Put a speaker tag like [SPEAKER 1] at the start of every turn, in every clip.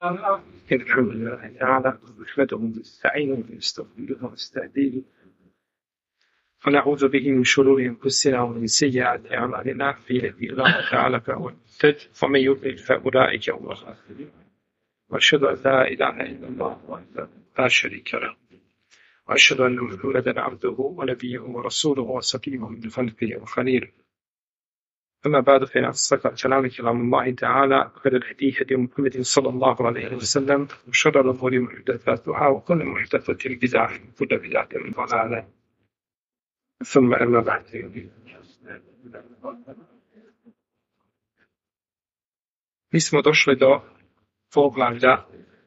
[SPEAKER 1] الحمد لله تعالى نحمده ونستعينه ونستغفره ونستهديه ونعوذ به من شرور انفسنا ومن سيئات اعمالنا في يهده الله تعالى فهو المهتد ومن يضلل فاولئك هم الخاسرون واشهد ان لا اله الا الله وحده لا شريك له واشهد ان محمدا عبده ونبيه ورسوله وصفيه من خلقه وخليله. أما بعد فإن أصدق الكلام كلام الله تعالى خير الهدي هدي محمد صلى الله عليه وسلم وشر الأمور محدثاتها وكل محدثة بدعة وكل بدعة ضلالة ثم أما بعد. Mi smo došli do poglavlja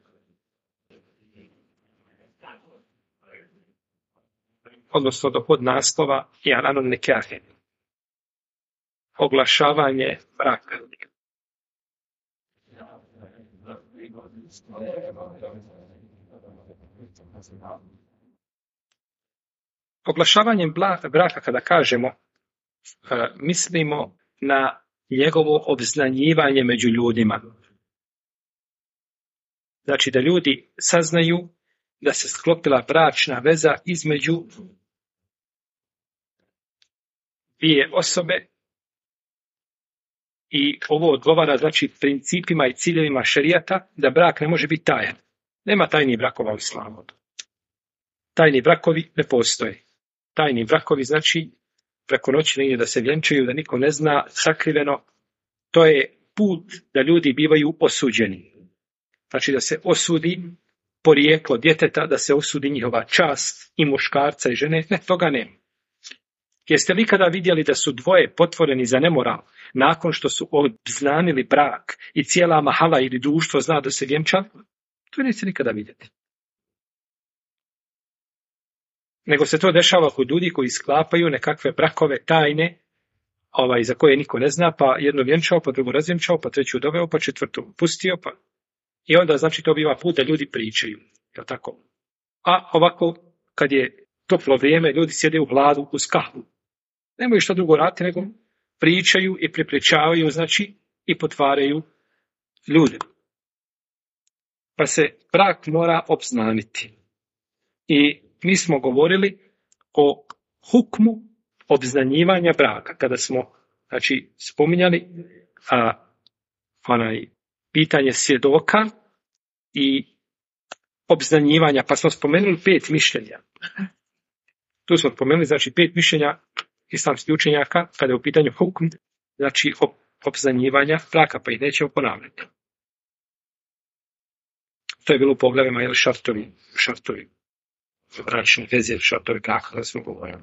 [SPEAKER 1] odnosno do podnaslova I'lanun nikahi, oglašavanje braka. Oglašavanjem braka, kada kažemo, mislimo na njegovo obznanjivanje među ljudima. Znači da ljudi saznaju da se sklopila bračna veza između dvije osobe. I ovo odgovara, znači, principima i ciljevima šerijata da brak ne može biti tajan. Nema tajnih brakova u islamu. Tajni brakovi ne postoje. Tajni brakovi, znači, preko noći negdje da se vjenčaju, da niko ne zna, sakriveno. To je put da ljudi bivaju osuđeni. Znači da se osudi porijeklo djeteta, da se osudi njihova čast i muškarca i žene. Ne, toga nema. Jeste li kada vidjeli da su dvoje potvoreni za nemoral nakon što su obznanili brak i cijela mahala ili društvo zna da se vjenčali? To neće nikada vidjeti. Nego se to dešava kod ljudi koji sklapaju nekakve brakove tajne, za koje niko ne zna, pa jedno vjenčao, pa drugo razvjenčao, pa treću doveo, pa četvrtu pustio, pa... I onda, znači, to biva put da ljudi pričaju. Je tako? A ovako, kad je toplo vrijeme, ljudi sjede u hladu uz kahvu. Nemaju što drugo raditi, nego pričaju i prepričavaju, znači, i potvaraju ljude. Pa se brak mora obznaniti. I mi smo govorili o hukmu obznanjivanja braka, kada smo, znači, spominjali pitanje svjedoka i obznanjivanja, pa smo spomenuli 5 mišljenja. Tu smo spomenuli, znači, 5 mišljenja islamskih učenjaka kada je u pitanju hukm, znači obznanjivanja braka, pa ih nećemo ponavljati. To je bilo u poglavima, jel, šartovi bračne veze, šartovi braka, kada smo govorili.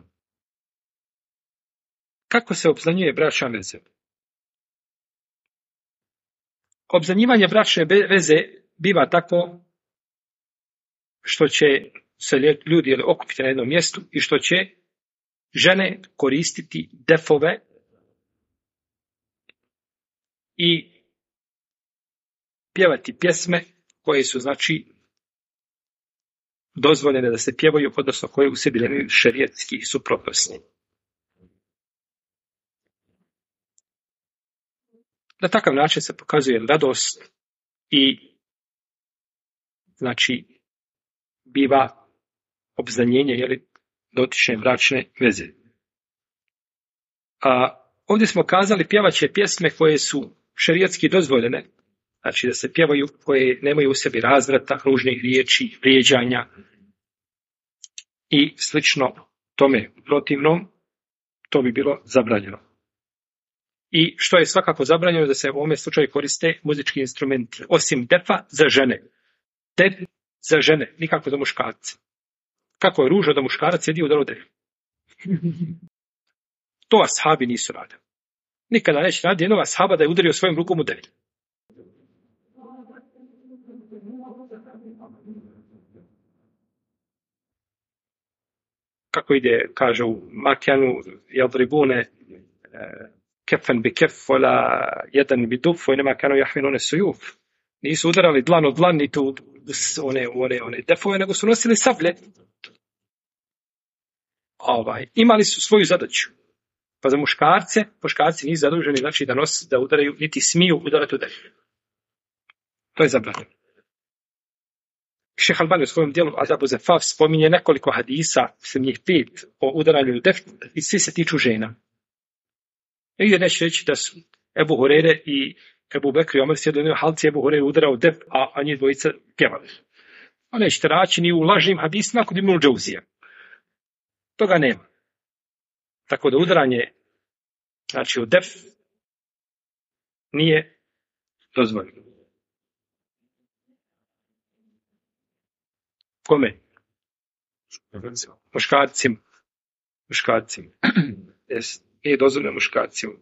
[SPEAKER 1] Kako se obznanjuje bračna veza? Obznanjivanje bračne veze biva tako što će se ljudi okupiti na jednom mjestu i što će žene koristiti defove i pjevati pjesme koje su, znači, dozvoljene da se pjevaju, odnosno koje u sebi nemaju šerijetski suprotnosti. Na takav način se pokazuje radost i, znači, biva obznanjenje, jeli, dotične bračne veze. A ovdje smo kazali pjevaće pjesme koje su šerijatski dozvoljene, znači da se pjevaju, koje nemaju u sebi razvrata, ružnih riječi, vrijeđanja i slično tome protivnom, to bi bilo zabranjeno. I što je svakako zabranjeno, da se u ovome slučaju koriste muzički instrumenti, osim defa za žene. Def za žene, nikako za muškarce. Kako je ružno da muškarac sjedi u udaru def. To ashabi nisu radili. Nikada neće raditi jednog ashaba da je udario svojim rukom u def. Kako ide, kaže u Makjanu, jadribune kefen bi kef, vola jedan bi duf, i nema kano jahminune sujuf. Nisu udarali dlan od dlan, ni tu one defove, nego su nosili sablje. Imali su svoju zadaću. Pa za muškarci nisu zaduženi, znači da udaraju, niti smiju udarati u def. To je zabranjeno. Šejh Albani u svojom dijelu Adabu Zefaf spominje nekoliko hadisa, mislim njih 5, o udaranju def i svi se tiču žena. I neće reći da su Ebu Hurere i Ebu Bekr i Omer sjedili u halci, Ebu Hurere udarao def, a njih dvojica pjevali. A nećete naći ni u lažnim hadisima kod Ibnul Džauzija. Toga nema. Tako da udaranje, znači u def, nije dozvoljeno. Kome? Muškarcima. Nije dozvoljeno muškarcima.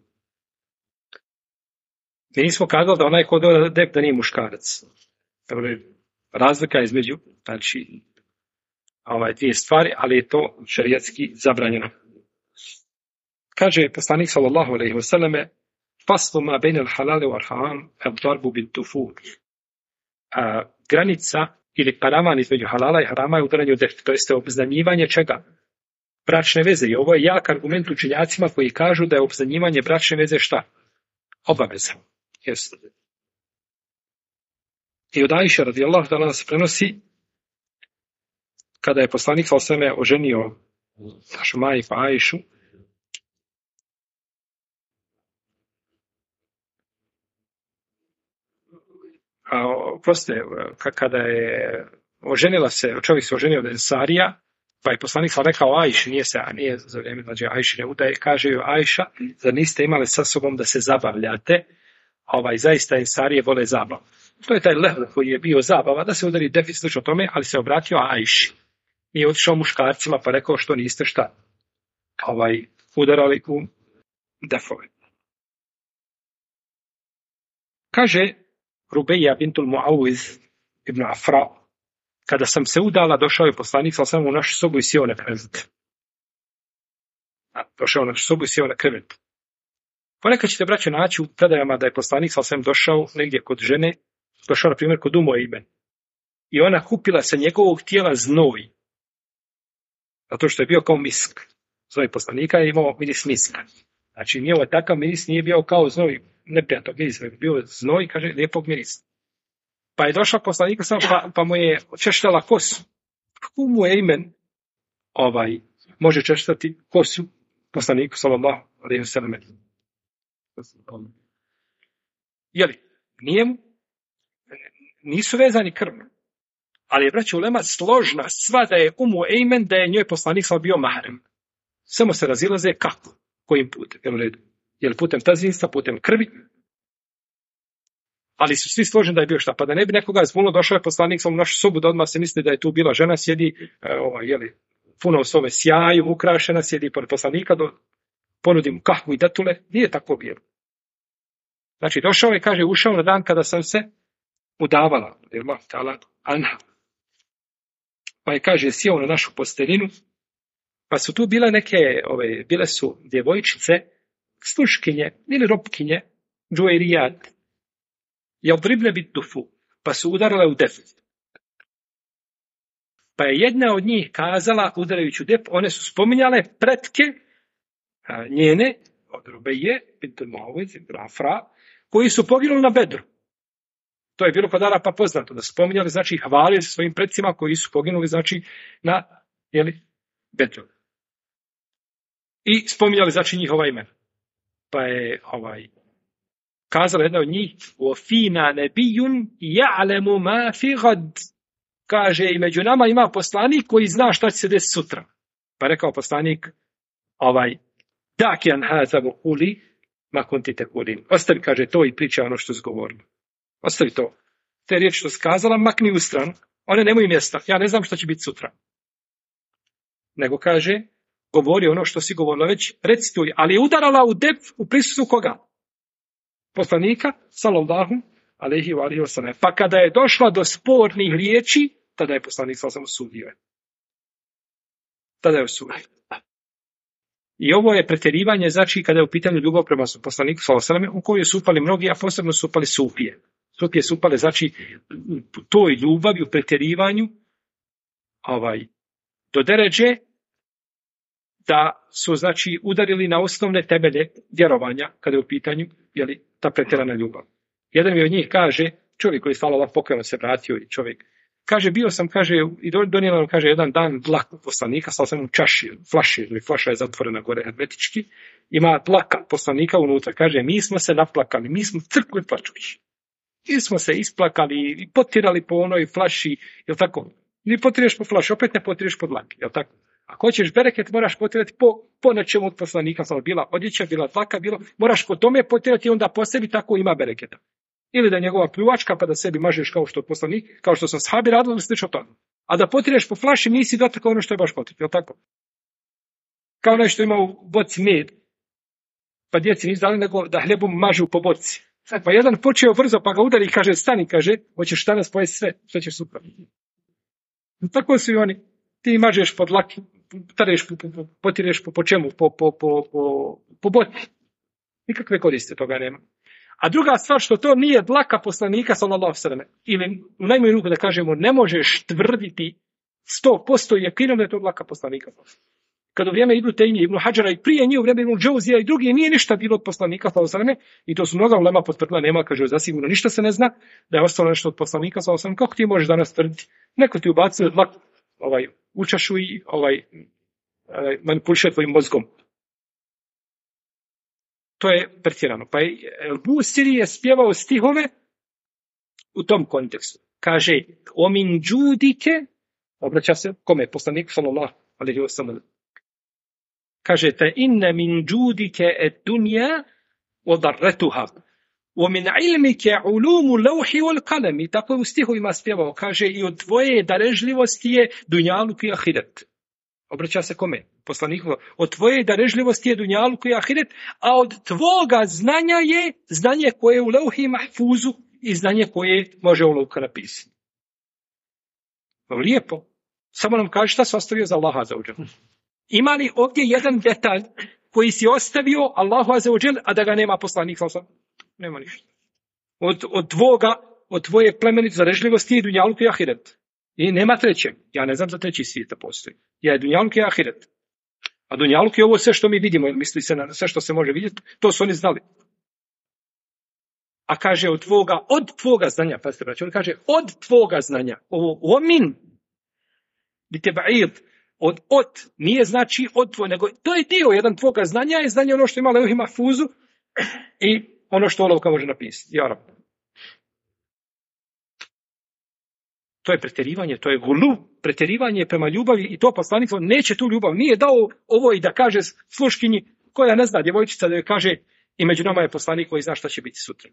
[SPEAKER 1] Mi nismo kazali da onaj ko doda def da nije muškarac. Razlika između, znači, dvije stvari, ali je to šerijatski zabranjeno. Kaže poslanik sallallahu alejhi ve selleme: "Faslu ma bejnel halali wal haram ad-darbu bit-tufur." Granica ili paravan između halala i harama je udaranje u def, to jeste obznanjivanje čega? Bračne veze. I ovo je jak argument učenjacima koji kažu da je obznanjivanje bračne veze šta? Obaveza. Jeste. I od Ajše radijallahu ta'ala se prenosi kada je poslanik sallallahu alejhi ve selleme oženio našu majku Ajšu, kada je oženila se, čovjek se oženio od Ensarija, pa je poslanik rekao Ajši, nije za vrijeme Ajšine udaje, kaže joj Ajša, zar niste imali sa sobom da se zabavljate? Zaista Ensarije vole zabavu. To je taj lehv koji je bio zabava, da se udari def i slično tome, ali se obratio Ajši. Nije otišao muškarcima pa rekao što niste šta udarali u defove. Kaže Rubeja bintul Muawiz ibn Afra, kada sam se udala, došao je poslanik sallallahu alejhi ve sellem u našu sobu i sjeo na krevet. Došao u našu sobu i sjeo na krevet. Ponekad ćete, braćo, naći u predajama da je poslanik sallallahu alejhi ve sellem došao negdje kod žene, došao na primjer kod Ejmen. I ona kupila sa njegovog tijela znoj. Zato što je bio kao misk. Znoj poslanika je imao miris miska. Znači, njegov takav miris nije bio kao znoj neprijatnog mirisa, nego bio znoj, kaže, lijepog mirisa. Pa je došla poslanika pa mu je češljala kosu. Kako mu Ejmen može češljati kosu poslaniku sallallahu alejhi ve selleme? Jeli, nisu vezani krvno. Ali je, braćo, ulema složna sva da je Ejmen, da je njoj poslanik sallallahu bio mahrem. Samo se razilaze kako, kojim putem, je li putem tazinstva, putem krvi, ali su svi složeni da je bio šta, pa da ne bi nekoga zbunilo, došao je poslanik u našu sobu, da odmah se misli da je tu bila žena, sjedi, puno u svome sjaju, ukrašena, sjedi pored poslanika, ponudi mu kahvu i datule, nije tako bilo. Znači, došao je, kaže, ušao na dan kada sam se udavala, pa je, kaže, sjeo na našu posteljinu, pa su tu bile bile su djevojčice, sluškinje ili ropkinje, džuerijat, jadribne bit-tufu, pa su udarale u def. Pa je jedna od njih kazala, udarajući u def, one su spominjale pretke njene, od Rubeje, bintul Muawiz ibn Afra, koji su poginuli na Bedru. To je bilo kod Arapa poznato, da su spominjali, znači, hvalili se svojim predsima koji su poginuli, znači, na, Bedru. I spominjali, znači, njihova imena. Pa je, kazala jedna od njih, وَفِينَا نَبِيٌّ يَعْلَمُ مَا فِي غَدْ. Kaže, i među nama ima poslanik koji zna šta će se desiti sutra. Pa rekao poslanik, دَعْكِ عَنْ هَذَا وَقُولِ مَا كُنْتِ تَقُولِينَ. Ostavi, kaže, to i priča ono što su govorili. Ostavi to. Te riječi što skazala, makni u stranu. One nemaju mjesta. Ja ne znam što će biti sutra. Nego kaže, govori ono što si govorila već, recituj, ali je udarala u def u prisustvu koga? Poslanika, sallallahu alejhi ve sellem. Pa kada je došla do spornih riječi, tada je poslanik sallallahu osudio. Tada je osudio. I ovo je pretjerivanje, znači, kada je u pitanju ljubav prema poslaniku sallallahu alejhi ve sellem, u kojoj su upali mnogi, a posebno su upali sufije. Sufije su upale, znači, toj ljubavi, u pretjerivanju, do deređe, da su, znači, udarili na osnovne temelje vjerovanja, kada je u pitanju, ta pretjerana ljubav. Jedan mi od njih kaže, čovjek koji je stalo pokajno se vratio i čovjek Kaže, bio sam, kaže, i donijela nam, kaže, jedan dan dlak poslanika, stao sam u čaši, flaši, ili flaša je zatvorena gore hermetički, ima dlaka poslanika unutra. Kaže, mi smo se naplakali, mi smo crkli plačući. Mi smo se isplakali i potirali po onoj flaši, jel tako? Ni potireš po flaši, opet ne potireš po dlaki, jel tako? Ako hoćeš bereket, moraš potirati po nečemu od poslanika, samo bila odjeća, bila dlaka, moraš po tome potirati i onda po sebi tako ima bereketa. Ili da je njegova pljuvačka, pa da sebi mažeš kao što poslanik, kao što sam sahabi radili, ili slično to. A da potireš po flaši, nisi dotakao ono što je baš potrebno, jel tako? Kao nešto ima u boci med, pa djeci nisu dali nego da hljebom mažu po boci. Pa jedan počeo brzo, pa ga udari i kaže, stani, kaže, hoćeš danas pojesti sve, što ćeš sutra. Tako su i oni. Ti mažeš po dlaki, potireš po čemu, po boci. Nikakve koriste toga nema. A druga stvar, što to nije dlaka poslanika, sallallahu alejhi ve sellem, ili u najmanju ruku da kažemo, ne možeš tvrditi 100% jekinom da je to dlaka poslanika. Kad u vrijeme Ibnu Tejmije, Ibnu Hadžara i prije njih u vrijeme Ibnu Džauzija i drugi nije ništa bilo od poslanika, sallallahu alejhi ve sellem, i to su mnoga ulema potvrdila, nema, kaže, zasigurno ništa se ne zna, da je ostalo nešto od poslanika, sallallahu alejhi ve sellem. Kako ti možeš danas tvrditi? Neko ti ubacio dlaku u čašu i manipuliše tvojim mozgom. To je pretjerano. Pa Busiri je spjevao stihove u tom kontekstu. Kaže, o min džudike, obraća se kome? Poslaniku sallallahu alejhi ve sellem. Kaže, te inne min džudike et dunja odarretuha. O min ilmike ulumu lawhi wal qalam. I tako je u stihovima spjevao. Kaže, i od tvoje darežljivosti je dunjaluk i ahiret. Obraća se kome? Poslaniku. Od tvoje darežljivosti je dunjaluk i ahiret, a od tvoga znanja je znanje koje je u levhi mahfuzu i znanje koje može u lovka napisati. Lijepo. Samo nam kaže šta se ostavio za Allaha azza wa džel. Ima li ovdje jedan detalj koji si ostavio Allahu azza wa džel, a da ga nema poslanik? Nema ništa. Od tvoje plemenite darežljivosti je dunjaluk i ahiret. I nema trećeg. Ja ne znam za treći svijet da postoji. Ja je dunjaluk i ahiret. A dunjaluk je ovo sve što mi vidimo. Misli se na sve što se može vidjeti. To su oni znali. A kaže od tvoga znanja. Pazite, braći, on kaže od tvoga znanja. Ovo omin. Bite ba'id. Od. Nije znači od tvoj. Nego to je dio jedan tvoga znanja. Je znanje ono što ima levhi mahfuzu. I ono što olovka može napisati. Ja rab. To je pretjerivanje, to je gulu, pretjerivanje prema ljubavi i to poslanik neće tu ljubav. Nije dao ovo i da kaže sluškinji koja ne zna, djevojčica da joj kaže i među nama je poslanik koji zna šta će biti sutra.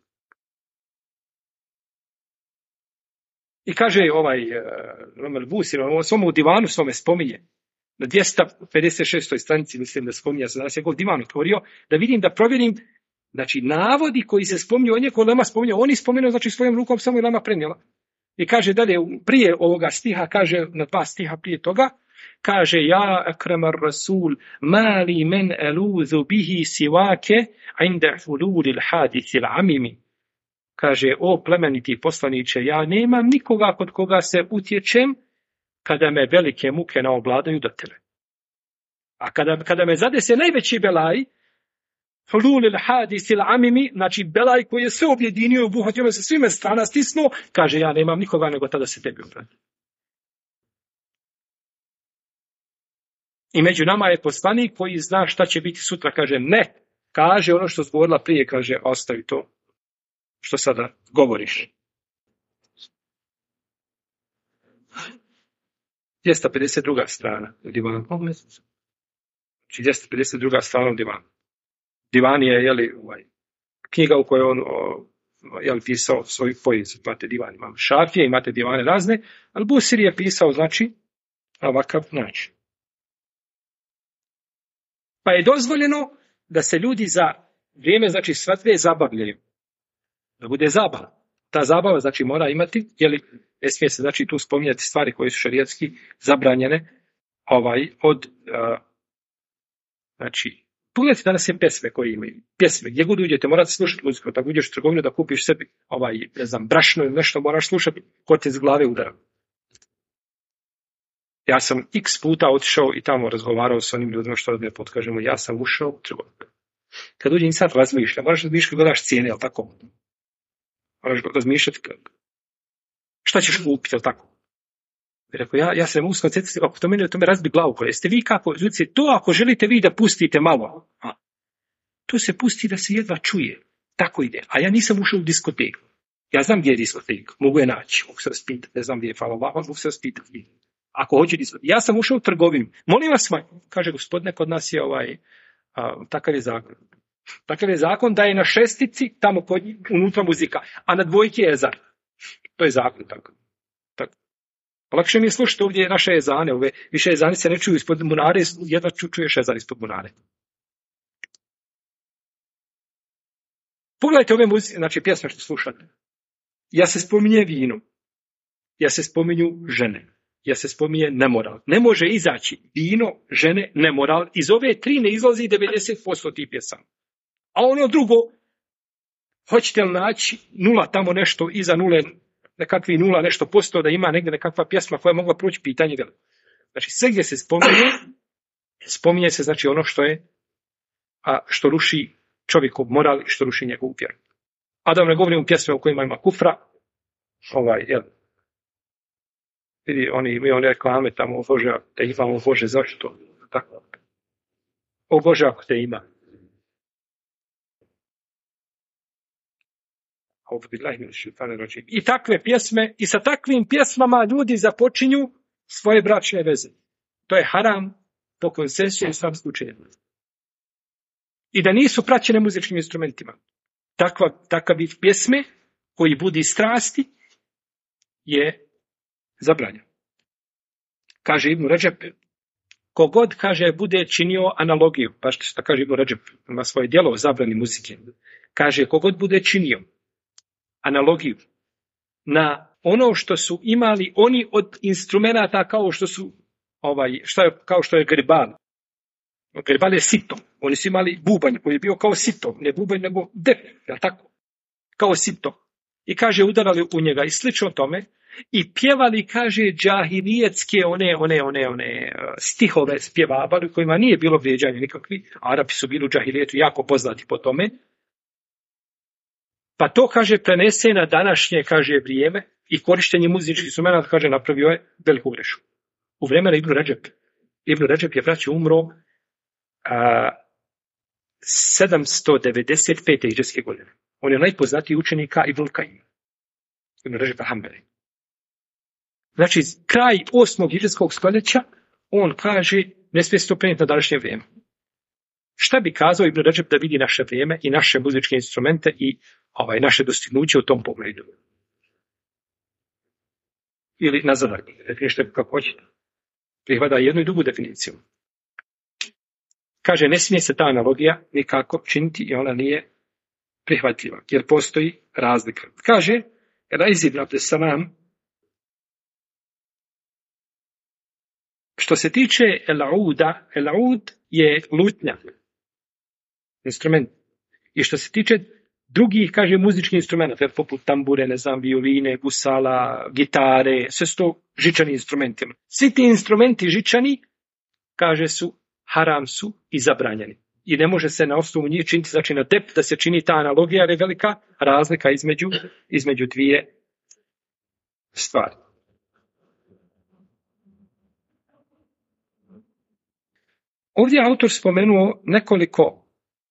[SPEAKER 1] I kaže Romer Busir, u svom divanu svome spominje, na 256. stranici mislim da spominja se danas, je divan otvorio, da vidim, da provjerim, znači navodi koji se spominju, on je ko lema spominjao, oni spominjao, znači svojom rukom samo je lema prenijela. I kaže dalje, prije ovoga stiha, kaže na 2 stiha prije toga, kaže, ja akramar rasul, mali men eluzu bihi sivake, inda hululil hadithil amimi. Kaže, o plemeniti poslaniče, ja nemam nikoga kod koga se utječem, kada me velike muke naobladaju do tebe. A kada me zadese najveći belaj, hululil hadisil amimi, znači belaj koji je sve objedinio i obuhvatio me sa svime strana stisnuo, kaže, ja nemam nikoga nego tada se tebi obrati. I među nama je poslanik koji zna šta će biti sutra, kaže, ne, kaže ono što zgovorila prije, kaže, ostavi to što sada govoriš. 252. strana u divanu. Znači 252. strana u divanu. Divan je, knjiga u kojoj on pisao svoju poeziju. Imate divan, imam Šafije, imate divane razne, ali Busiri je pisao, znači, ovakav način. Pa je dozvoljeno da se ljudi za vrijeme, znači, svatve zabavljaju. Da bude zabava. Ta zabava, znači, mora imati, ne smije se, znači, tu spominjati stvari koje su šarijatski zabranjene, znači, pogledajte danas je pjesme koje imaju. Pjesme, gdje god uđete, morate slušati muziku. Tako uđeš u trgovinu da kupiš sebi, brašno ili nešto, moraš slušati, ko te iz glave udara. Ja sam x puta otišao i tamo razgovarao s onim ljudima što da potkažemo. Ja sam ušao u trgovinu. Kad uđe sad razmišlja, moraš razmišljati kad gledaš cijene, jel tako? Moraš razmišljati šta ćeš kupiti, jel tako? Rekao, ja se ne mogu skoncentrirati, ako to me razbi glavu. Jeste vi kako, ljudi, to ako želite vi da pustite malo, to se pusti da se jedva čuje. Tako ide. A ja nisam ušao u diskoteku. Ja znam gdje je diskotek, mogu je naći, mogu se raspitati, ne znam gdje je, hvala Allah, mogu se raspitati. Ako hoće diskotek. Ja sam ušao u trgovinu. Molim vas, kaže gospodine, kod nas je takav je zakon. Takav je zakon da je na šestici, tamo kod njih, unutra muzika, a na dvojki je ezan. To je zakon tako. Lakše mi je slušati ovdje naše ezane, ove više ezani se ne čuju ispod bunare, jedva čuješ ezan ispod bunare. Pogledajte ove muzike, znači pjesme što slušate. Ja se spominje vino, ja se spominju žene, ja se spominje nemoral. Ne može izaći vino, žene, nemoral. Iz ove tri ne izlazi 90% tih pjesama. A ono drugo, hoćete li naći nula tamo nešto, iza nule, nekakvi nula nešto posto, da ima negdje nekakva pjesma koja je mogla proći pitanje. Znači sve gdje se spominje se znači ono što je, što ruši čovjekov moral i što ruši njegovu vjeru. A da vam ne govorim o pjesme u kojima ima kufra, vidi, oni reklame tamo, o Bože, ako te ima, o Bože, zašto? Tako. O Bože, ako te ima. I takve pjesme, i sa takvim pjesmama ljudi započinju svoje bračne veze. To je haram po konsensusu islamskog učenja. I da nisu praćene muzičkim instrumentima. Takav vid pjesme koji budi strasti je zabranjen. Kaže Ibn Redžep, kogod, kaže, bude činio analogiju, pa što kaže Ibn Redžep, ima svoje djelo o zabrani muzike, kaže, kogod bude činio analogiju na ono što su imali oni od instrumenata kao što su kao što je gribal. Gribal je sito. Oni su imali bubanj koji je bio kao sito, ne bubanj nego dep, je tako? Kao sito. I kaže udarali u njega i slično tome i pjevali, kaže, džahilijetske one stihove spjevavali kojima nije bilo vrijeđanje nikakvi. Arapi su bili u džahilijetu jako poznati po tome. Pa to, kaže, prenese na današnje, kaže, vrijeme i korištenje muzičkih instrumenata, kaže, napravio je veliku grešku. U vremena Ibn Redžep. Ibn Redžep je, braći, umro 795. hidžretske godine. On je najpoznatiji učenika Ibn Kajima. Ibn Redžep al-Hambeli. Znači, kraj 8. hidžretskog stoljeća, on kaže, ne smije se to prenijeti na današnje vrijeme. Šta bi kazao Ibn Redžep da vidi naše vrijeme i naše muzičke instrumente i naše dostignuće u tom pogledu? Ili nazad, definište kako hoćete. Prihvada jednu i drugu definiciju. Kaže, ne smije se ta analogija nikako činiti i ona nije prihvatljiva, jer postoji razlika. Kaže, Rajz ibn Abdesalam, što se tiče el-auda, el-aud je lutnja, instrument. I što se tiče drugih, kaže, muzičkih instrumenta, poput tambure, ne znam, violine, gusala, gitare, sve su to žičani instrumenti. Svi ti instrumenti žičani, kaže, su haram su i zabranjeni. I ne može se na osnovu njih činiti, znači na dep da se čini ta analogija, jer je velika razlika između dvije stvari. Ovdje je autor spomenuo nekoliko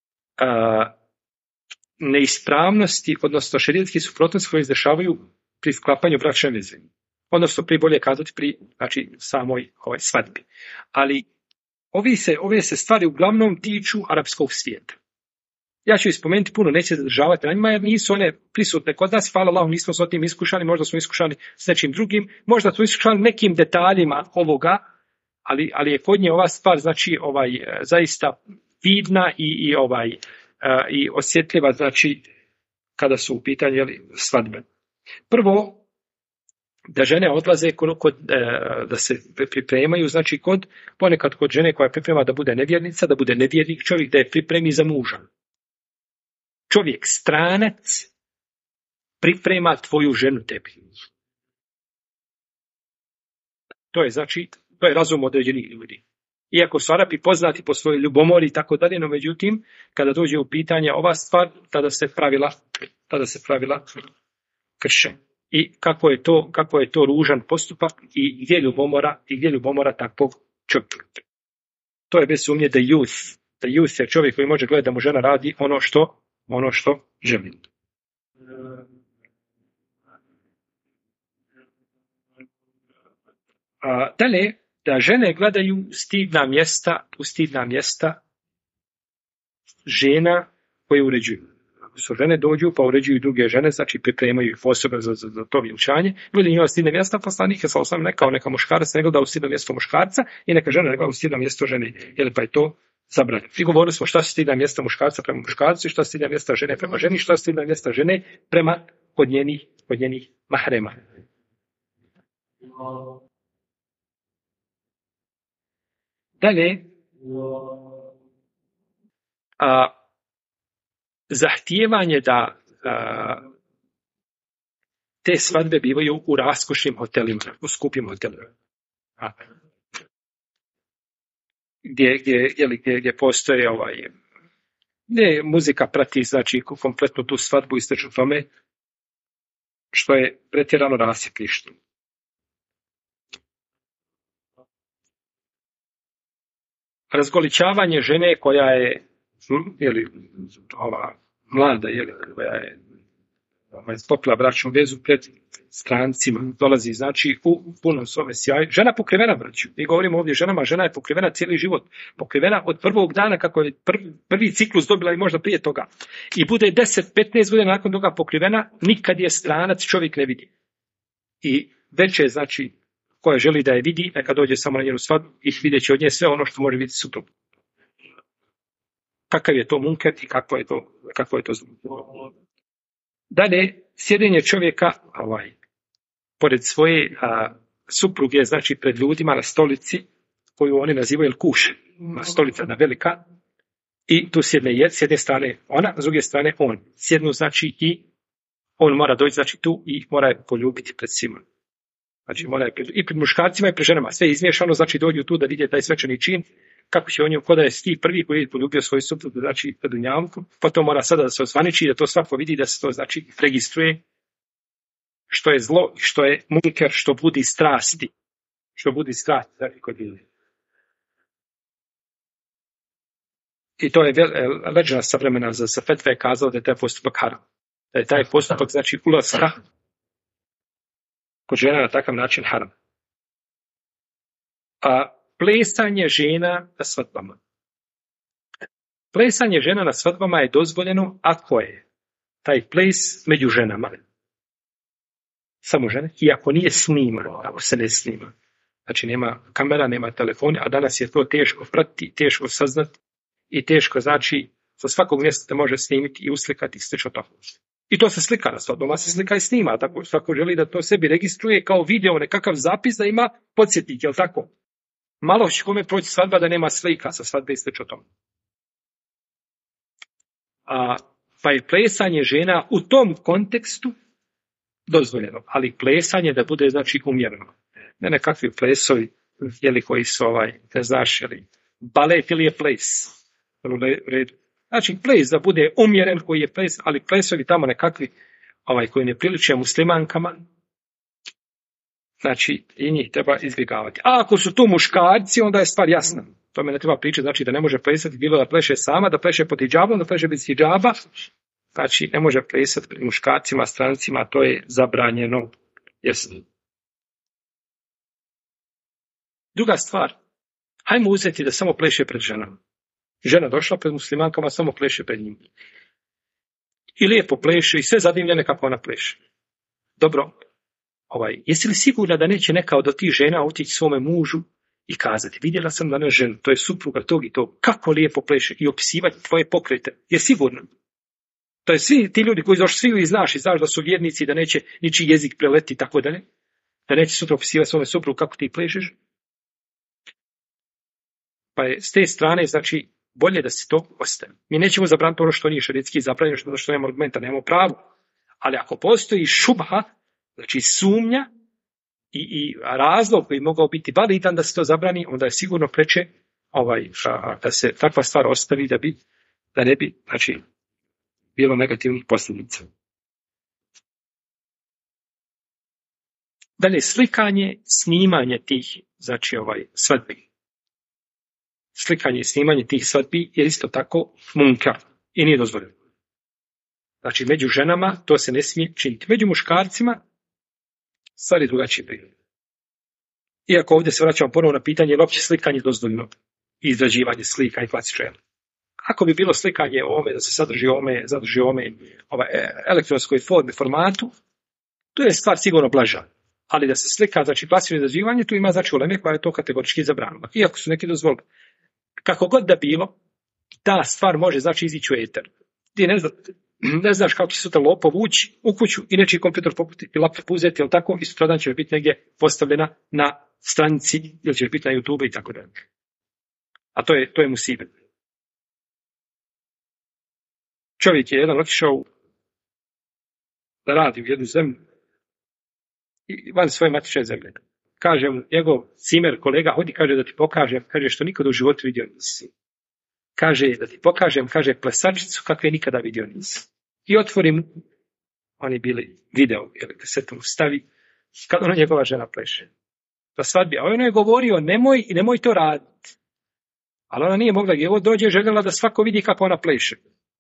[SPEAKER 1] neispravnosti, odnosno šerijatskih suprotnosti koje izdešavaju pri sklapanju bračne veze. Odnosno, bolje kazati pri samoj svadbi. Ali ove se stvari uglavnom tiču arapskog svijeta. Ja ću ispomenuti puno, neće zadržavati na njima, jer nisu one prisutne kod nas. Hvala Allahu, nismo s tim iskušani, možda smo iskušani s nečim drugim, možda smo iskušani nekim detaljima ovoga, ali je kod nje ova stvar, znači, zaista vidna i osjetljiva, znači, kada su u pitanju svadbe. Prvo, da žene odlaze da se pripremaju, znači ponekad kod žene koja priprema da bude nevjernica, da bude nevjernik čovjek, da je pripremi za muža. Čovjek stranac priprema tvoju ženu tebi. To je razum određenih ljudi. Iako su Arapi poznati po svojoj ljubomori i tako dalje, no međutim, kada dođe u pitanje ova stvar, tada se pravila krše. i kako je to ružan postupak i gdje ljubomora takvog čovjeka. To je bez sumnje da youth je čovjek koji može gledati da mu žena radi ono što želi. Dalje, da žene gledaju u stidna mjesta žena koje uređuju. Ako su žene dođu pa uređuju druge žene, znači pripremaju ih posebno za to vjenčanje, gledaju njihova stidna mjesta, poslanik je sallallahu alejhi ve sellem neka muškarac ne gleda u stidno mjesto muškarca i neka žena ne gleda u stidno mjesto žene, jer pa je to zabranjeno. I govorili smo šta su stidna mjesta muškarca prema muškarcu, šta su stidna mjesta žene prema ženi, šta su stidna mjesta žene prema kod njenih mahrema. Dalje, zahtijevanje da te svadbe bivaju u raskošnim hotelima, u skupim hotelima. Gdje postoje gdje muzika prati, znači kompletno tu svadbu i slično tome, što je pretjerano rasipništvo. Razgoličavanje žene koja je mlada, koja je sklopila bračnu vezu pred strancima, dolazi znači u punom svome sjaju. Žena pokrivena, braću. Mi govorimo ovdje ženama, žena je pokrivena cijeli život. Pokrivena od prvog dana kako je prvi ciklus dobila i možda prije toga. I bude 10-15 godina nakon toga pokrivena, nikad je stranac čovjek ne vidi. I već je znači koja želi da je vidi, neka dođe samo na njenu svadbu i vidjet će od nje sve ono što može vidjeti suprug. Kakav je to munker i kako je to zlo. Dalje, sjedenje čovjeka pored svoje supruge, znači pred ljudima na stolici, koju oni nazivaju kuš, stolica na velika, i tu sjedne s jedne strane ona, s druge strane on. Sjednu znači i on mora doći znači tu i mora je poljubiti pred svima. Znači mora je i pred muškarcima i pred ženama. Sve je izmiješano, znači dođu tu da vidje taj svečani čin, kako će on njemu, kod da je Steve prvi koji je poljubio svoju suprugu, znači na dunjavku, potom mora sada da se osvaniči, da to svako vidi, da se to znači registruje, što je zlo i što je munker, što budi strasti. Što budi strasti, znači kod ljudi. I to je leđena savremena za fetve je kazao da je taj postupak haram. Da je taj postupak, znači ulaska kod žena na takav način haram. Plesanje žena na svadbama. Plesanje žena na svadbama je dozvoljeno ako je taj ples među ženama. Samo žene. I ako nije sniman, ako se ne snima. Znači nema kamera, nema telefona, a danas je to teško pratiti, teško saznati i teško znači sa svakog mjesta te može snimiti i uslikati slično tako. I to se slika na svadbama, se slika i snima. Tako svako želi da to sebi registruje kao video, nekakav zapis da ima podsjetnik, jel tako? Malo će kome proći svadba da nema slika sa svadbe i slično tome. Pa je plesanje žena u tom kontekstu dozvoljeno, ali plesanje da bude znači umjereno. Ne nekakvi plesovi, koji su ne znaš, balet ili je ples. Znači ples da bude umjeren koji je ples, ali plesovi tamo nekakvi koji ne priliče muslimankama, znači i njih treba izbjegavati. A ako su tu muškarci, onda je stvar jasna. To me ne treba pričati, znači da ne može plesati bilo da pleše sama, da pleše pod hidžabom, da pleše bez hidžaba. Znači ne može plesati pred muškarcima, strancima, to je zabranjeno. Jesno. Druga stvar, hajmo uzeti da samo pleše pred ženama. Žena došla pred muslimankama, samo pleše pred njim. I lijepo pleše i sve zadivljene kako ona pleše. Dobro, jesi li sigurna da neće neka od tih žena otići svome mužu i kazati, vidjela sam da ne ženu, to je supruga tog i tog, kako lijepo pleše i opisivati tvoje pokrete. Je sigurno? To je svi ti ljudi koji svi i znaš da su vjernici, da neće ničiji jezik preleti tako da ne, da neće sutra opisivati svome suprugu kako ti plešeš. Pa je s te strane, znači, bolje da se to ostavi. Mi nećemo zabraniti ono što nije šerijatski zabranjeno, što nemamo argumenta, nemamo pravo. Ali ako postoji šubha, znači sumnja i razlog koji mogao biti validan da se to zabrani, onda je sigurno preče da se takva stvar ostavi da ne bi, znači, bilo negativnih posljedica. Dalje, slikanje, snimanje tih, znači svadbi. Slikanje i snimanje tih svadbi je isto tako munkar i nije dozvoljeno. Znači, među ženama to se ne smije činiti. Među muškarcima stvar je drugačije prirode. Iako ovdje se vraćamo ponovo na pitanje je li opće slikanje dozvoljeno i izrađivanje slika i klasične. Ako bi bilo slikanje ovome, da se sadrži ovome elektronskoj formi, formatu, to je stvar sigurno blaža. Ali da se slika, znači klasično izrađivanje, tu ima znači uleme koja je to kategorički zabranila. Iako su neki dozvolili. Kako god da bilo, ta stvar može znači izići u eter. Ti ne znaš kako će sutra lopov ući u kuću i nečiji kompjuter poputiti, laptop uzeti, ili tako, i sutradan će biti negdje postavljena na stranici, ili će biti na YouTube i tako dalje. A to je musibet. Čovjek je jedan otišao da radi u jednu zemlju i van svoje matične zemlje. Kaže mu njegov cimer, kolega, hodi, kaže da ti pokažem, kaže što nikad u životu vidio nisi. Kaže da ti pokažem, kaže plesačicu kakve nikada vidio nisi. I otvori mu, oni bili video, ili kasetom stavi, kad ona njegova žena pleše. Na svadbi, a on je govorio, nemoj to raditi. Ali ona nije mogla, evo dođe, željela da svako vidi kako ona pleše.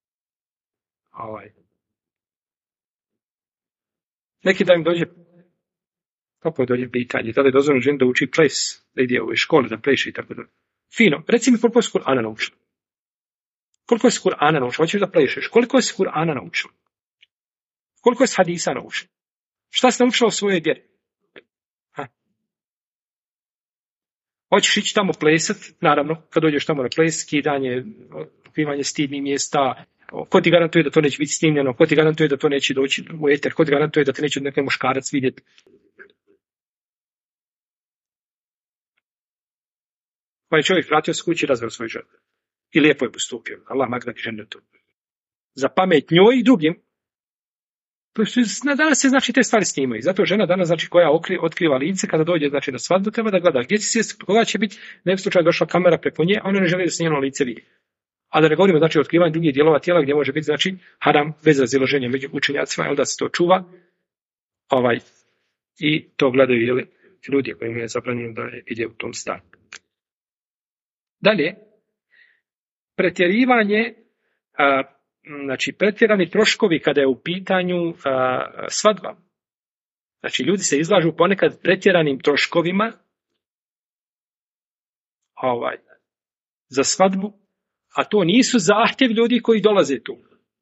[SPEAKER 1] Neki dan dođe, kako je dođe pitanje, tada je dozvoljeno ženi da uči ples, da ide u škole, da pleše i tako da. Fino, reci mi koliko si Kur'ana naučila. Koliko si Kur'ana naučila, hoćeš da plešeš, koliko si Kur'ana naučila. Koliko si hadisa naučila. Šta si naučila u svojoj vjeri? Hoćeš ići tamo plesat, naravno, kad dođeš tamo na ples, skidanje, otkrivanje stidnih mjesta, ko ti garantuje da to neće biti snimljeno, ko ti garantuje da to neće doći u eter, ko ti garantuje da te neće neki muškarac vidjeti. Pa je čovjek vratio se kući i razveo svoju ženu. I lijepo je postupio. Allah nagradi ženetu. Za pamet njoj i drugim. Danas se znači te stvari snimaju. Zato žena danas znači koja otkriva lice kada dođe znači na svadbu treba da gleda gdje će sjesti, koga će biti, ne bi slučajno došla kamera preko nje, a ona ne želi da se njeno lice vidi. A da ne govorimo znači o otkrivanju drugih dijelova tijela gdje može biti znači haram bez razilaženja među učenjacima, da se to čuva. I to gledaju ljudi kojima je zabranjeno da ide u tom stanju. Dalje, pretjerivanje, znači pretjerani troškovi kada je u pitanju svadba. Znači ljudi se izlažu ponekad pretjeranim troškovima za svadbu, a to nisu zahtjev ljudi koji dolaze tu.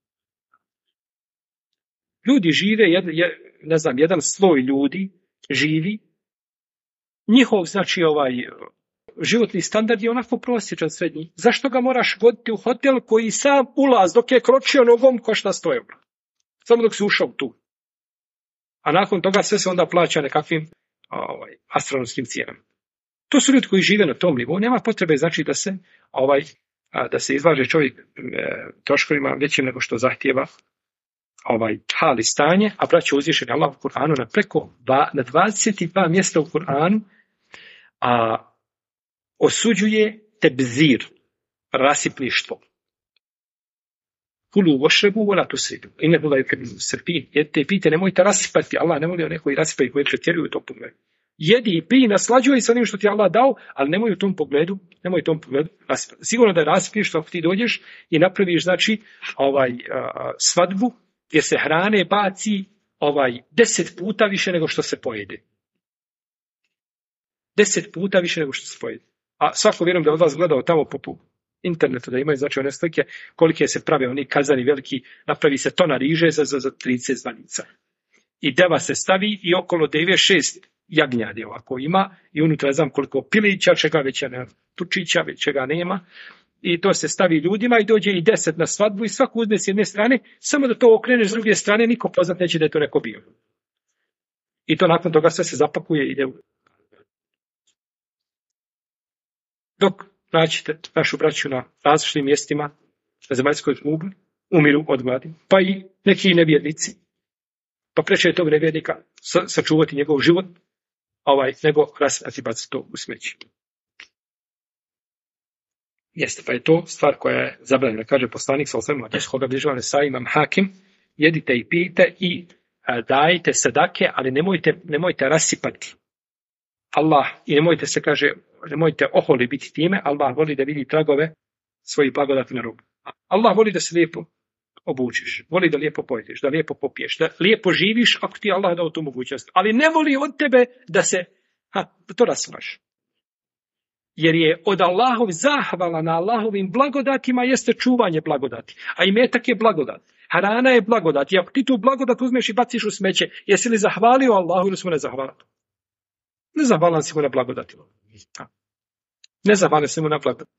[SPEAKER 1] Ljudi žive, jedan sloj ljudi živi, njihov znači životni standard je onako prosječan srednji. Zašto ga moraš voditi u hotel koji sam ulaz dok je kročio nogom košta 100 €? Samo dok si ušao tu. A nakon toga sve se onda plaća nekakvim astronomskim cijenama. To su ljudi koji žive na tom nivou. Nema potrebe znači da se izlaže čovjek troškovima većim nego što zahtijeva hal i stanje, a braćo uzvišeni Allah u Kur'anu na 22 mjesta u Kur'anu osuđuje tebzir, rasipništvo. Kulu vošrebu vola tu sridu. I ne bulaju srpin. Jedite i pijte, nemojte rasipati. Allah ne voli one koji rasipaju, koji pretjeruju u tom pogledu. Jedi i pij, naslađuj sa onim što ti Allah dao, ali nemoj u tom pogledu rasipati. Sigurno da je rasipništvo ako ti dođeš i napraviš znači svadbu gdje se hrane baci 10 puta više nego što se pojede. 10 puta više nego što se pojede. A svako vjerujem da od vas gledao tamo po internetu da imaju znači one slike kolike se prave oni kazani veliki, napravi se tona riže za 30 zvanica. I deva se stavi i okolo deve 6 jagnjadi ovako ima i unutra znam koliko pilića, čega već nema, tučića, već čega nema. I to se stavi ljudima i dođe i 10 na svadbu i svako uzme s jedne strane, samo da to okreneš s druge strane, niko poznat neće da je to neko bio. I to nakon toga sve se zapakuje i ide u... Dok naćete našu braću na različitim mjestima na zemaljskoj kugli, umiru od gladi, pa i neki nevjernici, pa preče je tog nevjernika sačuvati njegov život, nego rasipati baciti to u smeće. Jeste, pa je to stvar koja je zabranjena. Kaže poslanik sa osvrame, koga bližava sa imam hakim, jedite i pijte i dajte sadake, ali nemojte rasipati. Allah, i nemojte se, kaže, nemojte oholi biti time, Allah voli da vidi tragove svojih blagodati na ruku. Allah voli da se lijepo obučiš, voli da lijepo pojedeš, da lijepo popiješ, da lijepo živiš ako ti Allah dao tu mogućnost. Ali ne voli od tebe da se to rasvaš. Jer je od Allahov zahvala na Allahovim blagodatima jeste čuvanje blagodati. A imetak je blagodat. Hrana je blagodat. I ako ti tu blagodat uzmeš i baciš u smeće, jesi li zahvalio Allahu ili smo ne zahvalio? Ne zahvalan si mu na blagodati. Ne zahvalan si mu na blagodati.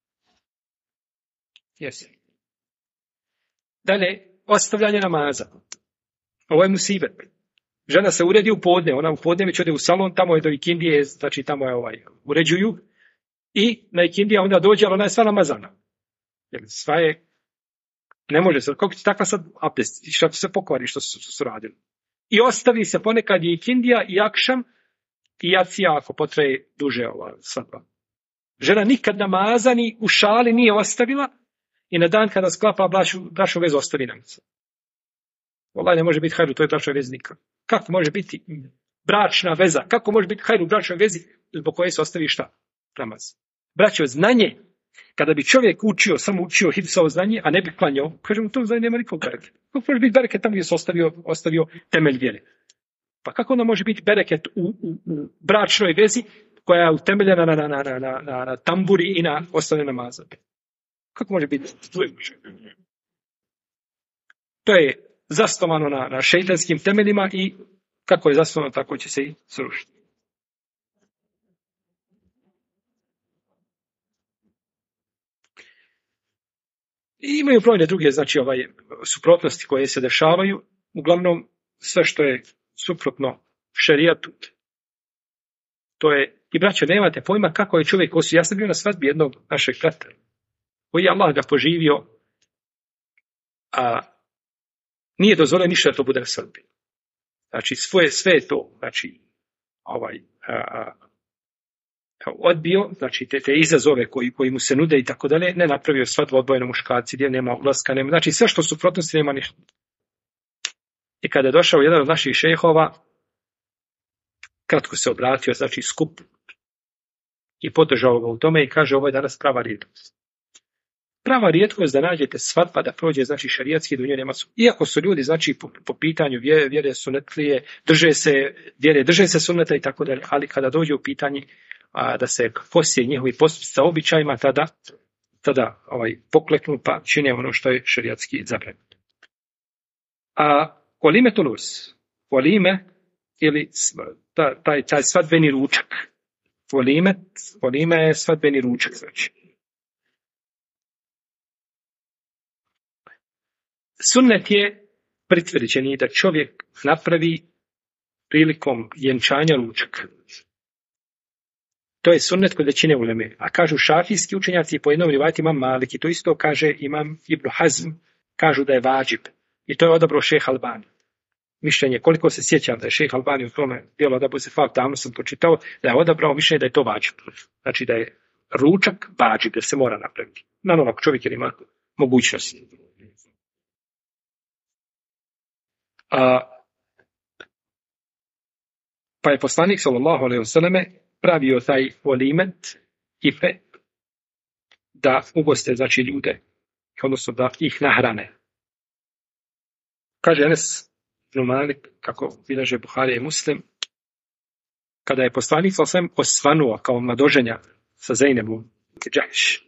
[SPEAKER 1] Jesi. Dalje, ostavljanje namaza. Ovo je musibet. Žena se uredi u podne, ona u podne već ode u salon, tamo je do ikindije, znači tamo je uređuju, i na ikindija onda dođe, ali ona je sva namazana. Jer sva je, ne može se, kako ti takva sad abdest, što se pokvari što su radili. I ostavi se ponekad i ikindija, i akšam, i jacija ako potraje duže ova svadba. Žena nikad namazani u šali nije ostavila, i na dan kada sklapa bračnu vezu ostavi namaz. Wallahi ne može biti hajr u toj bračnoj vezi nikad. Kako može biti bračna veza? Kako može biti hajr u bračnoj vezi zbog koje se ostavi šta? Namaz. Braćo, znanje, kada bi čovjek samo učio hifzovo znanje, a ne bi klanjao, kažemo, to znanje nema nikog bereket. Kako može biti bereket tamo gdje se ostavio temelj vjere? Pa kako onda može biti bereket u bračnoj vezi koja je utemeljena na tamburi i na ostavljena namaza? Kako može biti? To je zasnovano na šejtanskim temeljima i kako je zasnovano, tako će se i srušiti. I imaju brojne druge, znači, suprotnosti koje se dešavaju. Uglavnom, sve što je suprotno šerijatu, to je, i braćo, nemate pojma kako je čovjek osjeća. Ja sam bio na svadbi jednog našeg brata, koji je Allah ga poživio, a nije dozvoljeno ništa da to bude na svadbi. Znači, sve je to, znači, odbio, znači, te izazove koji mu se nude i tako dalje, ne napravio svadbu odbojeno muškarci, gdje nema ulaska, nema, znači, sve što suprotnosti nema ništa. I kada je došao jedan od naših šejhova, kratko se obratio, znači, skup, i podržao ga u tome i kaže, ovo je danas prava rijetkost. Prava rijetkost da nađete svadba da prođe, znači, šarijatski, do nje nema su. Iako su ljudi, znači, po pitanju vjere sunetlije, drže se sunneta i tako dalje, ali kada dođe u pitanje da se poslije njihovi postupci sa običajima, tada pokleknu pa čine ono što je šarijatski zabranjeno. A volime tulus, volime ili taj svadbeni ručak. Volime je svadbeni ručak, znači. Sunnet je pritvrđeni da čovjek napravi prilikom vjenčanja ručak. To je sunnet kod većine uleme. A kažu šafijski učenjaci po jednom rivajatu imam Malik, i to isto kaže imam Ibn Hazm, kažu da je vađib. I to je odabrao šejh Albani. Mišljenje, koliko se sjećam da je šejh Albani u tome dijelu odabrao se fakt, davno sam to čitao, da je odabrao mišljenje da je to vađib. Znači da je ručak vađib, da se mora napraviti. Naravno, ako čovjek ima mogućnost. Pa je poslanik sallallahu alejhi ve selleme pravio taj volimet ife da ugoste, znači, ljude, odnosno da ih nahrane. Kaže Enes ibn Malik, kako bilježe Buharija i Muslim, kada je poslanik sallallahu alejhi ve sellem osvanuo kao mladoženja sa Zejnebom Džahš,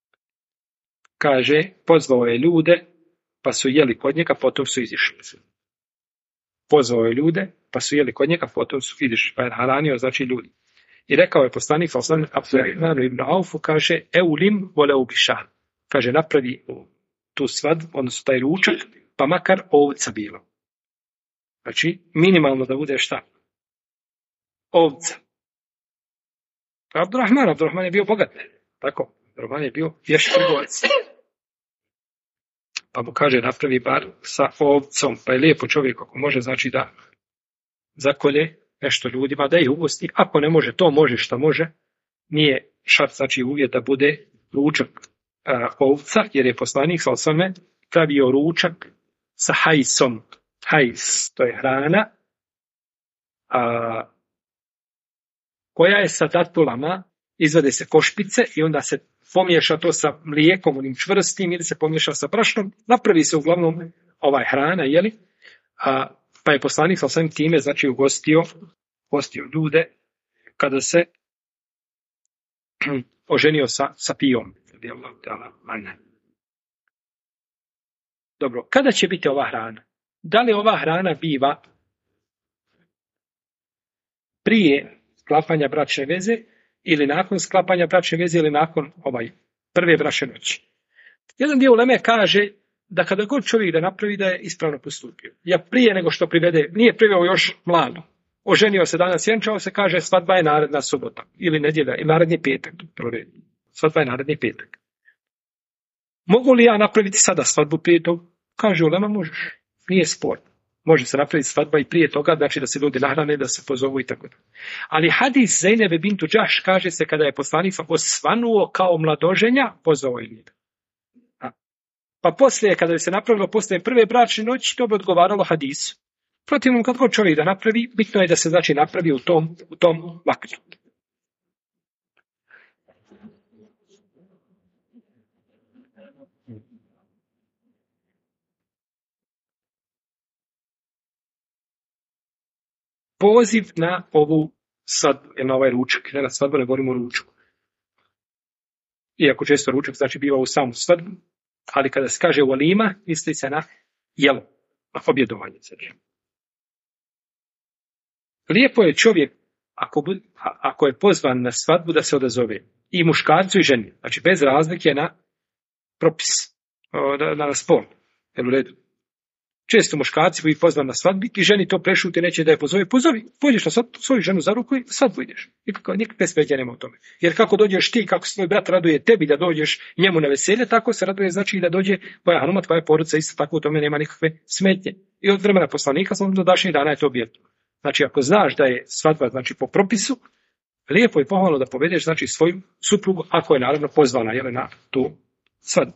[SPEAKER 1] kaže, pozvao je ljude, pa su jeli kod njega, potom su izišli. Pozvao je ljude, pa su jeli kod njega, potom su izišli, pa je hranio, znači, ljudi. I rekao je poslanik sallallahu alejhi ve sellem ibn Aufu, kaže, eulim voleu bišah, kaže, napravi tu svadbu, odnosno taj ručak, pa makar ovca bilo. Znači, minimalno da bude šta? Ovca. Abdurrahman je bio bogat. Tako, Abdurrahman je bio vješt trgovac. Pa mu kaže, napravi bar sa ovcom, pa je lijepo čovjek ako može, znači, da zakolje nešto ljudima, da ih ugosti. Ako ne može, to može šta može. Nije šart, znači, uvjet da bude ručak ovca, jer je poslanik sallallahu alejhi ve sellem pravio ručak sa hajsom. hajs, to je hrana, koja je sa datulama, izvade se košpice i onda se pomiješa to sa mlijekom, onim čvrstim, ili se pomiješa sa brašnom, napravi se uglavnom hrana, jeli? Pa je poslanik sa svim time, znači, ugostio ljude kada se oženio sa pijom. Dobro, kada će biti ova hrana? Da li ova hrana biva prije sklapanja bračne veze ili nakon sklapanja bračne veze ili nakon prve bračne noći? Jedan dio uleme kaže da kada god čovjek da napravi da je ispravno postupio. Ja prije nego što privede, nije priveo još mlado, oženio se danas, vjenčao se, kaže svadba je naredna subota ili nedjelja i naredni petak. Svadba je naredni petak. Mogu li ja napraviti sada svadbu prije toga? Kaže ulema, možeš. Nije spor. Može se napraviti svadba i prije toga, znači da se ljudi nahrane, da se pozovu i tako da. Ali hadis Zejnebe bintu Džaš kaže se kada je poslanik osvanuo kao mladoženja, pozvao je njega. Pa poslije, kada bi se napravilo poslije prve bračne noći, to bi odgovaralo hadisu. Protivno, kad god čovjek da napravi, bitno je da se znači napravi u tom vaktu. Poziv na ovu svadbu, na ovaj ručak. Ne na svadbu, ne govorimo o ručku. Iako često ručak znači biva u samu svadbu, ali kada se kaže walima, misli se na jelo, na objedovanje. Lijepo je čovjek, ako je pozvan na svadbu, da se odazove. I muškarcu i ženi. Znači, bez razlike na propis, na spol. Jel u redu? Često muškarci koji pozvan na svadbi i ženi to prešute, neće da je pozovi, pođeš na svadbu, svoju ženu za ruku i svadbu ideš. Nikakve smeđe nema u tome. Jer kako dođeš ti, kako svoj brat raduje tebi da dođeš njemu na veselje, tako se raduje znači i da dođe tvoja hanuma, tvoja porodica, isto tako u tome nema nikakve smetnje. I od vremena poslanika sam do današnjeg dana je to bilo. Znači ako znaš da je svadba znači po propisu, lijepo je pohvalno da povedeš znači svoju suprugu, ako je naravno pozvana na tu svadbu.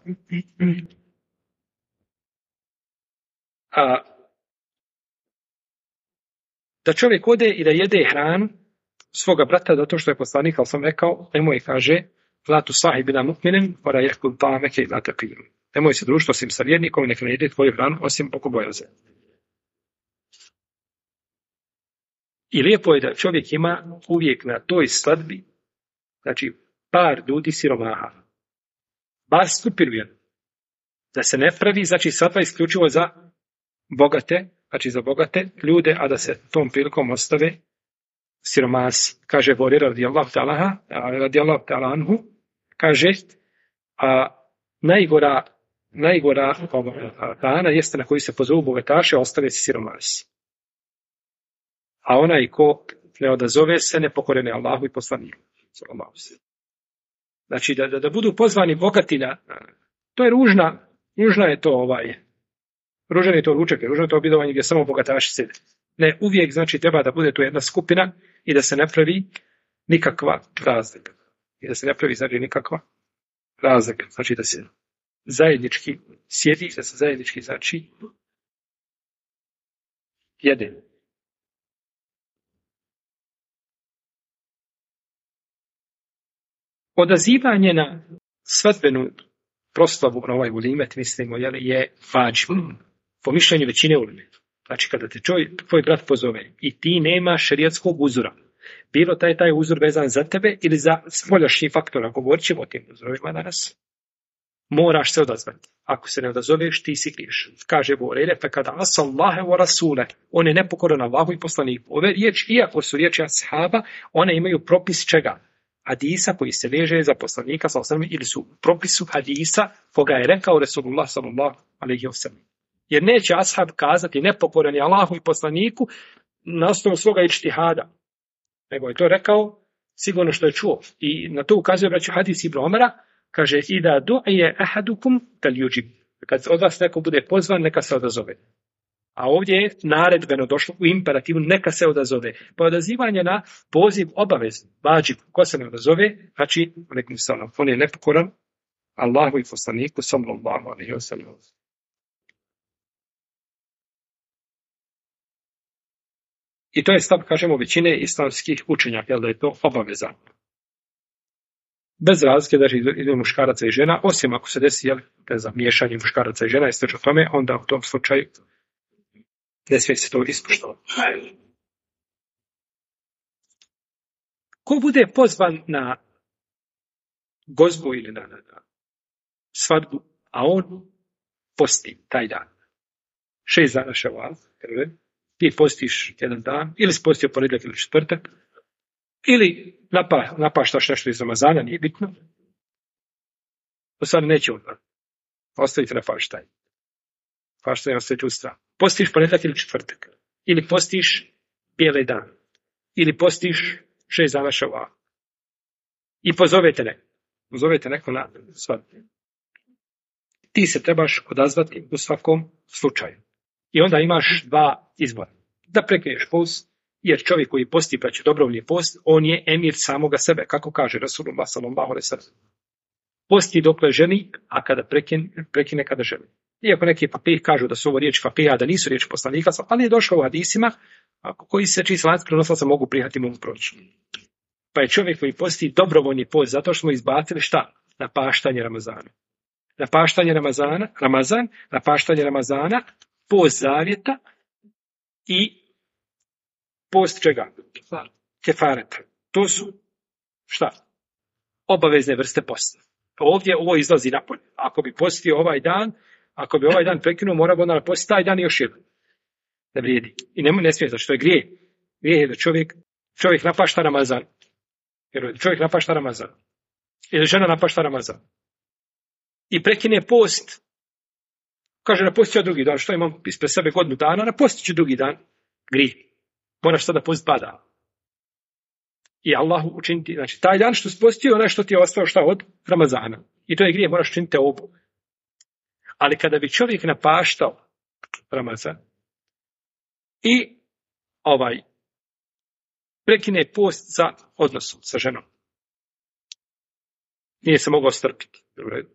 [SPEAKER 1] Da čovjek ode i da jede hranu svoga brata, zato što je poslanik, ali sam rekao, nemoj, kaže, latu sahibina mu'minin, ora jehkul ta'ameke i lata piru. Nemoj se družiti osim sa vjernikom, nek ne jede tvoju hranu, osim oko bojaze. I lijepo je da čovjek ima uvijek na toj svadbi, znači, par ljudi siromaha. Bar skupinu jedan. Da se ne pravi, znači, svadba isključivo za bogate, znači za bogate ljude, a da se tom prilikom ostave siromasi. Kaže Bori radijallahu ta'ala anhu, kaže, najgora hrana jeste na koju se pozovu bogataše, ostave se siromasi. A onaj ko ne odazove se, nepokorene Allahu i poslaniku. Znači da budu pozvani bogati to je ružna je to ružan je to ručak, ružan je to objedovanje gdje samo bogataši sjede. Ne, uvijek znači treba da bude to jedna skupina i da se ne pravi nikakva razlika. I da se ne pravi znači nikakva razlika. Znači da se zajednički sjedi, da se zajednički znači jede. Odazivanje na svadbenu proslavu na ovaj ulimet, mislimo, je vađib. Po mišljenju većine uleme. Znači, kada te tvoj brat pozove i ti nema šerijatskog uzora, bilo taj uzor vezan za tebe ili za spoljašnji faktor, ako govorit ćemo o tim uzorovima danas, moraš se odazvati. Ako se ne odazoveš, ti si griješ. Kaže Borele, pa kada asallahe wa rasule, on je nepokoran Allahu i poslaniku. Ove riječi, iako su riječi ashaba, one imaju propis čega? Hadisa koji se veže za poslanika ili su u propisu hadisa koga je rekao Resulullah sallallahu alejhi ve sellem. Jer neće ashab kazati nepokoran je Allahu i poslaniku na osnovu svoga ičtihada. Nego je to rekao sigurno što je čuo. I na to ukazuje braću hadis Ibn Omara, kaže ida du'ije ahadukum falyujib. Kad od vas neko bude pozvan, neka se odazove. A ovdje je naredbeno došlo u imperativu, neka se odazove. Pa odazivanje na poziv obavezno, vađib, ko se ne odazove, znači, on je nepokoran Allahu i poslaniku, sallallahu alejhi ve sellem. I to je stav, kažemo, većine islamskih učenjaka, da je to obaveza. Bez razlike da idu muškaraca i žena, osim ako se desi miješanje muškaraca i žena i slično tome, onda u tom slučaju ne smije se to ispoštovati. Ko bude pozvan na gozbu ili na svadbu, a on posti taj dan. 6 dana ševal, ti postiš jedan dan, ili si postio ponedjeljak ili četvrtak, ili napaštaš nešto iz Ramazana, nije bitno. To sad neće odmah. Ostavite na paštaj. Paštaj ostavite u stranu. Postiš ponedjeljak ili četvrtak. Ili postiš bijeli dan. Ili postiš 6 dana ševal. I pozovete neko na svadbu. Ti se trebaš odazvati u svakom slučaju. I onda imaš 2 izbora. Da prekineš post, jer čovjek koji posti pa će dobrovoljni post, on je emir samoga sebe, kako kaže Rasulullah sallallahu alejhi ve sellem. Posti dokle želi, a kada prekine kada želi. Iako neki fakih kažu da su ovo riječi fakija, da nisu riječi poslanika, ali je došlo u hadisima koji se čiji lanci prenosilaca mogu prihvatiti, mogu proći. Pa je čovjek koji posti dobrovoljni post, zato što smo izbacili šta? Napaštanje Ramazana. Napaštanje Ramazana, post zavjeta i post čega? Kefareta. To su šta? Obavezne vrste posta. Ovdje ovo izlazi napolje. Ako bi postio ovaj dan prekinuo, mora bi onda postiti taj dan još jedan. Ne vrijedi. I ne smije, zato što je grijeh. Grijeh je da čovjek napašta Ramazan. Jer čovjek napašta Ramazan. Ili žena napašta Ramazan. I prekine post. Kaže, napostio drugi dan. Što imam ispred sebe godinu dana? Napostit ću drugi dan. Grijeh. Moraš sada postiti 2 dana. I Allahu učiniti, znači taj dan što si postio, onaj što ti je ostao šta od Ramazana. I to je grije, moraš činiti obu. Ali kada bi čovjek napaštao Ramazan i prekine post za odnosom sa ženom, nije se mogao strpiti.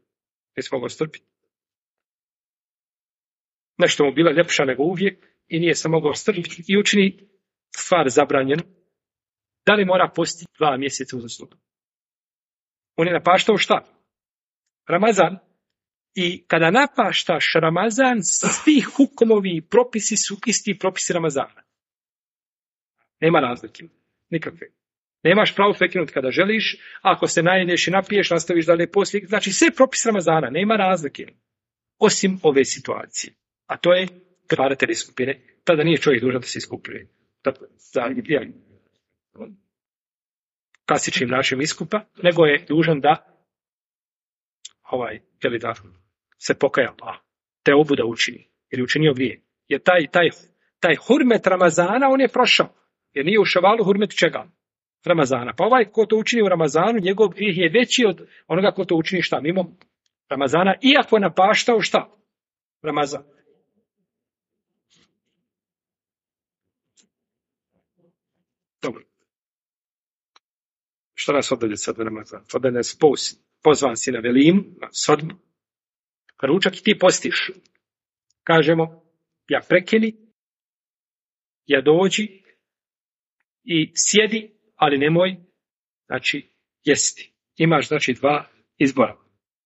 [SPEAKER 1] Nešto mu bila ljepša nego uvijek i nije se mogao strpiti i učini stvar zabranjenu. Da li mora postiti 2 mjeseca uzastopno? On je napaštao šta? Ramazan. I kada napaštaš Ramazan, svi hukumovi i propisi su isti propisi Ramazana. Nema razlike. Nikakve. Nemaš pravo prekinuti kada želiš. Ako se najedeš i napiješ, nastaviš dalje poslije. Znači sve propisi Ramazana. Nema razlike. Osim ove situacije. A to je kefaratelj iskupine. Tada nije čovjek dužan da se iskupljuje. Klasičnim našim iskupa, nego je dužan da da se pokaja Allah, te obuda učini, jer je učinio grije. Jer taj hurmet Ramazana, on je prošao, jer nije u ševalu hurmet čega? Ramazana. Pa ko to učini u Ramazanu, njegov grijeh je veći od onoga ko to učini šta? Mimo Ramazana, iako je napaštao šta? Ramazan. Dobro. Što nas odalje sad na Ramazan? Odalje nas pozvan si na velimu, na svadbu. Ručak i ti postiš. Kažemo, ja prekini, ja dođi i sjedi, ali nemoj, jesti. Imaš, 2 izbora.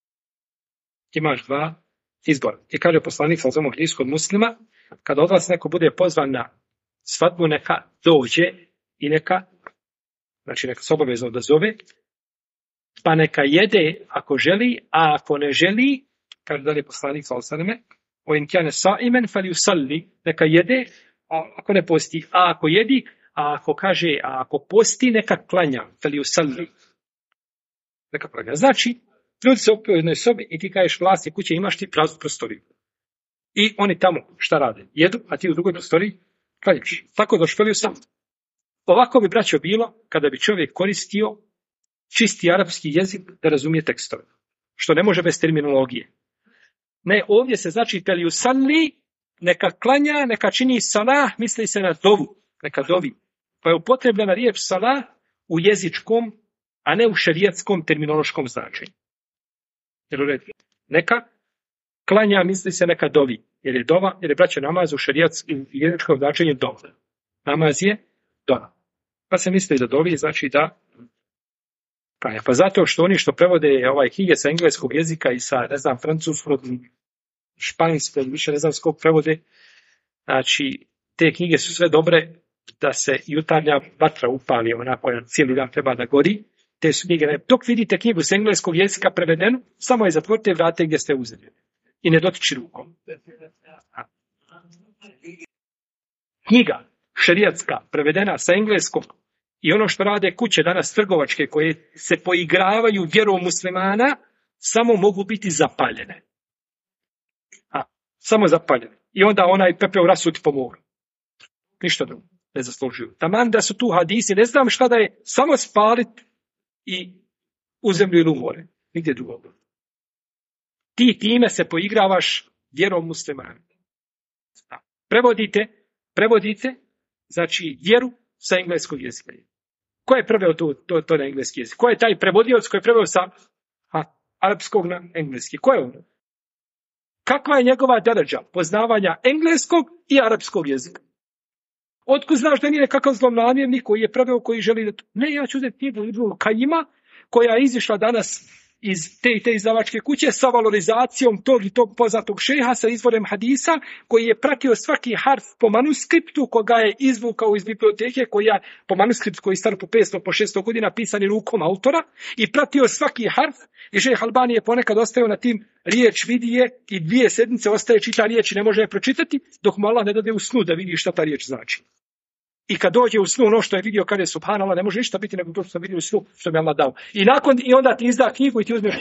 [SPEAKER 1] I kaže poslanik sallallahu alejhi ve sellem kod Muslima, kada od vas neko bude pozvan na svadbu, neka dođe i neka se obavezno odazove, pa neka jede ako želi, a ako ne želi, kaže dalje poslanik sallallahu alejhi ve sellem, o in kana sa'iman falyusalli, neka jede, ako ne posti, a ako jedi, a ako posti, neka klanja, falyusalli. Neka klanja. Znači, ljudi se okupe u jednoj sobi i ti kažeš vlasnik kuće, imaš ti praznu prostoriju. I oni tamo šta rade? Jedu, a ti u drugoj prostoriji klanjaš. Tako da špeliju sam. Ovako bi, braćo, bilo kada bi čovjek koristio čisti arapski jezik da razumije tekstove. Što ne može bez terminologije. Ne, ovdje se znači falyusalli, neka klanja, neka čini salah, misli se na dovu, neka dovi. Pa je upotrebljena riječ salah u jezičkom, a ne u šerijatskom terminološkom značenju. Neka klanja, misli se neka dovi. Jer je braća namaz u šerijatskom jezičkom značenju dova. namaz je dona. Pa se misli da dovi znači da klanja. Pa zato što oni što prevode knjige sa engleskog jezika i sa, ne znam, francuskog, španjskog, više ne znam skog prevode, znači te knjige su sve dobre da se jutarnja vatra upali, onako cijeli dan treba da gori. Te su knjige, dok vidite knjigu s engleskog jezika prevedenu, samo je zatvorite, vrate gdje ste uzeli. I ne dotiči rukom. Knjiga šerijatska prevedena sa engleskog i ono što rade kuće danas trgovačke koje se poigravaju vjerom muslimana, samo mogu biti zapaljene. Samo zapaljene. I onda onaj pepeo rasuti po moru. Ništa drugo ne zaslužuju. Taman da su tu hadisi, ne znam šta da je, samo spaliti i u zemlju ili u more. Nigdje drugo. Ti time se poigravaš vjerom muslimana. Prevodite, znači vjeru sa engleskog jezika. Ko je preveo to na engleski jezik? Ko je taj prevodioc koji je preveo sa arapskog na engleski? Ko je on? Kakva je njegova deređa poznavanja engleskog i arapskog jezika? Otkud znaš da nije nekakav zlonamjernik koji je preveo, koji želi da... Ne, ja ću uzeti knjigu Ibnul Kajima, koja je izišla danas iz te izdavačke kuće sa valorizacijom tog i tog poznatog šeha sa izvorem hadisa, koji je pratio svaki harf po manuskriptu, koga je izvukao iz biblioteke, koja po manuskriptu koji je star po 500, po 600 godina pisani rukom autora, i pratio svaki harf, i šejh Albani je ponekad ostao na tim riječ vidi je i 2 sedmice ostaje čita riječ i ne može je pročitati, dok mu Allah ne dade u snu da vidi šta ta riječ znači. I kad dođe u snu ono što je vidio, kaže subhanallah, ne može ništa biti nego to što sam vidio u snu, što mi Allah dao. I onda ti izda knjigu i ti uzmeš